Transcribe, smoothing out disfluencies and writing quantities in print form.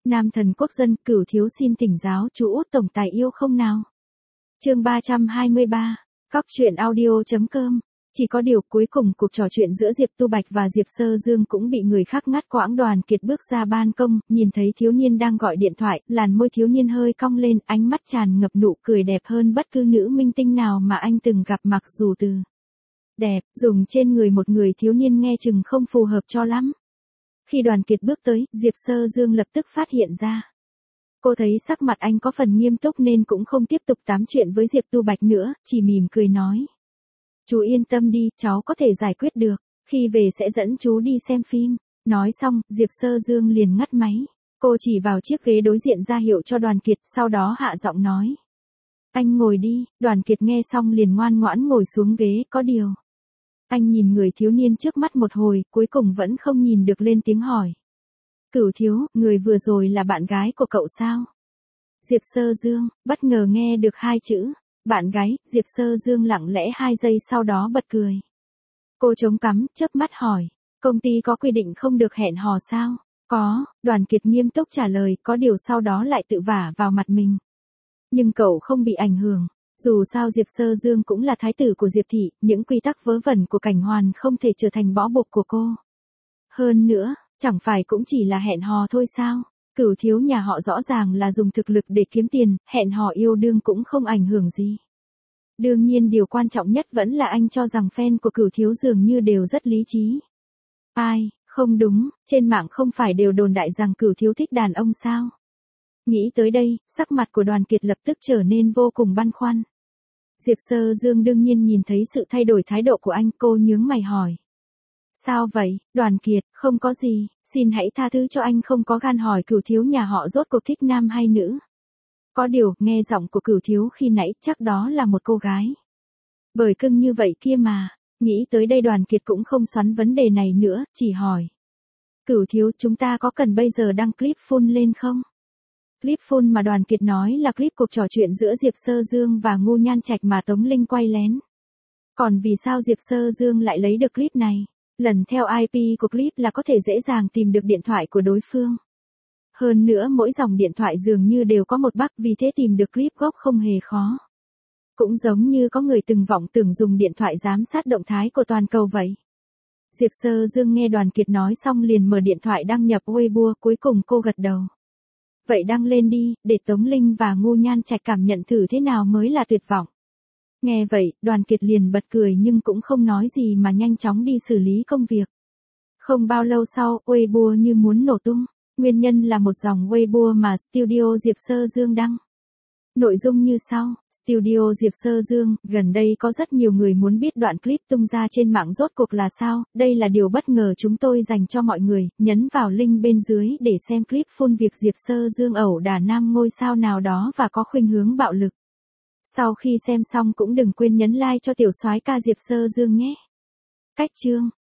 Nam thần quốc dân, Cửu thiếu xin thỉnh giáo chú Út tổng tài yêu không nào. Chương 323. Cóc truyện audio.com. Chỉ có điều cuối cùng cuộc trò chuyện giữa Diệp Tu Bạch và Diệp Sơ Dương cũng bị người khác ngắt quãng. Đoàn Kiệt bước ra ban công, nhìn thấy thiếu niên đang gọi điện thoại, làn môi thiếu niên hơi cong lên, ánh mắt tràn ngập nụ cười đẹp hơn bất cứ nữ minh tinh nào mà anh từng gặp, mặc dù từ đẹp, dùng trên người một người thiếu niên nghe chừng không phù hợp cho lắm. Khi Đoàn Kiệt bước tới, Diệp Sơ Dương lập tức phát hiện ra. Cô thấy sắc mặt anh có phần nghiêm túc nên cũng không tiếp tục tám chuyện với Diệp Tu Bạch nữa, chỉ mỉm cười nói. Chú yên tâm đi, cháu có thể giải quyết được, khi về sẽ dẫn chú đi xem phim. Nói xong, Diệp Sơ Dương liền ngắt máy. Cô chỉ vào chiếc ghế đối diện ra hiệu cho Đoàn Kiệt, sau đó hạ giọng nói. Anh ngồi đi. Đoàn Kiệt nghe xong liền ngoan ngoãn ngồi xuống ghế, có điều. Anh nhìn người thiếu niên trước mắt một hồi, cuối cùng vẫn không nhìn được lên tiếng hỏi. Cửu thiếu, người vừa rồi là bạn gái của cậu sao? Diệp Sơ Dương, bất ngờ nghe được hai chữ. Bạn gái, Diệp Sơ Dương lặng lẽ 2 giây sau đó bật cười. Cô chống cằm, chớp mắt hỏi. Công ty có quy định không được hẹn hò sao? Có, Đoàn Kiệt nghiêm túc trả lời, có điều sau đó lại tự vả vào mặt mình. Nhưng cậu không bị ảnh hưởng. Dù sao Diệp Sơ Dương cũng là thái tử của Diệp Thị, những quy tắc vớ vẩn của Cảnh Hoàn không thể trở thành bó buộc của cô. Hơn nữa, chẳng phải cũng chỉ là hẹn hò thôi sao? Cửu thiếu nhà họ rõ ràng là dùng thực lực để kiếm tiền, hẹn hò yêu đương cũng không ảnh hưởng gì. Đương nhiên điều quan trọng nhất vẫn là anh cho rằng fan của Cửu thiếu dường như đều rất lý trí. Ai, không đúng, trên mạng không phải đều đồn đại rằng Cửu thiếu thích đàn ông sao? Nghĩ tới đây, sắc mặt của Đoàn Kiệt lập tức trở nên vô cùng băn khoăn. Diệp Sơ Dương đương nhiên nhìn thấy sự thay đổi thái độ của anh, cô nhướng mày hỏi. Sao vậy, Đoàn Kiệt, không có gì, xin hãy tha thứ cho anh không có gan hỏi Cửu thiếu nhà họ rốt cuộc thích nam hay nữ. Có điều, nghe giọng của Cửu thiếu khi nãy chắc đó là một cô gái. Bởi cưng như vậy kia mà, nghĩ tới đây Đoàn Kiệt cũng không xoắn vấn đề này nữa, chỉ hỏi. Cửu thiếu, chúng ta có cần bây giờ đăng clip full lên không? Clip full mà Đoàn Kiệt nói là clip cuộc trò chuyện giữa Diệp Sơ Dương và Ngô Nhan Trạch mà Tống Linh quay lén. Còn vì sao Diệp Sơ Dương lại lấy được clip này? Lần theo IP của clip là có thể dễ dàng tìm được điện thoại của đối phương. Hơn nữa mỗi dòng điện thoại dường như đều có một bug, vì thế tìm được clip gốc không hề khó. Cũng giống như có người từng vọng tưởng dùng điện thoại giám sát động thái của toàn cầu vậy. Diệp Sơ Dương nghe Đoàn Kiệt nói xong liền mở điện thoại đăng nhập Weibo, cuối cùng cô gật đầu. Vậy đăng lên đi, để Tống Linh và Ngô Nhan Trạch cảm nhận thử thế nào mới là tuyệt vọng. Nghe vậy, Đoàn Kiệt liền bật cười nhưng cũng không nói gì mà nhanh chóng đi xử lý công việc. Không bao lâu sau, Weibo như muốn nổ tung. Nguyên nhân là một dòng Weibo mà Studio Diệp Sơ Dương đăng. Nội dung như sau, Studio Diệp Sơ Dương, gần đây có rất nhiều người muốn biết đoạn clip tung ra trên mạng rốt cuộc là sao, đây là điều bất ngờ chúng tôi dành cho mọi người, nhấn vào link bên dưới để xem clip full việc Diệp Sơ Dương ẩu đả nam ngôi sao nào đó và có khuynh hướng bạo lực. Sau khi xem xong cũng đừng quên nhấn like cho tiểu soái ca Diệp Sơ Dương nhé. Cách chương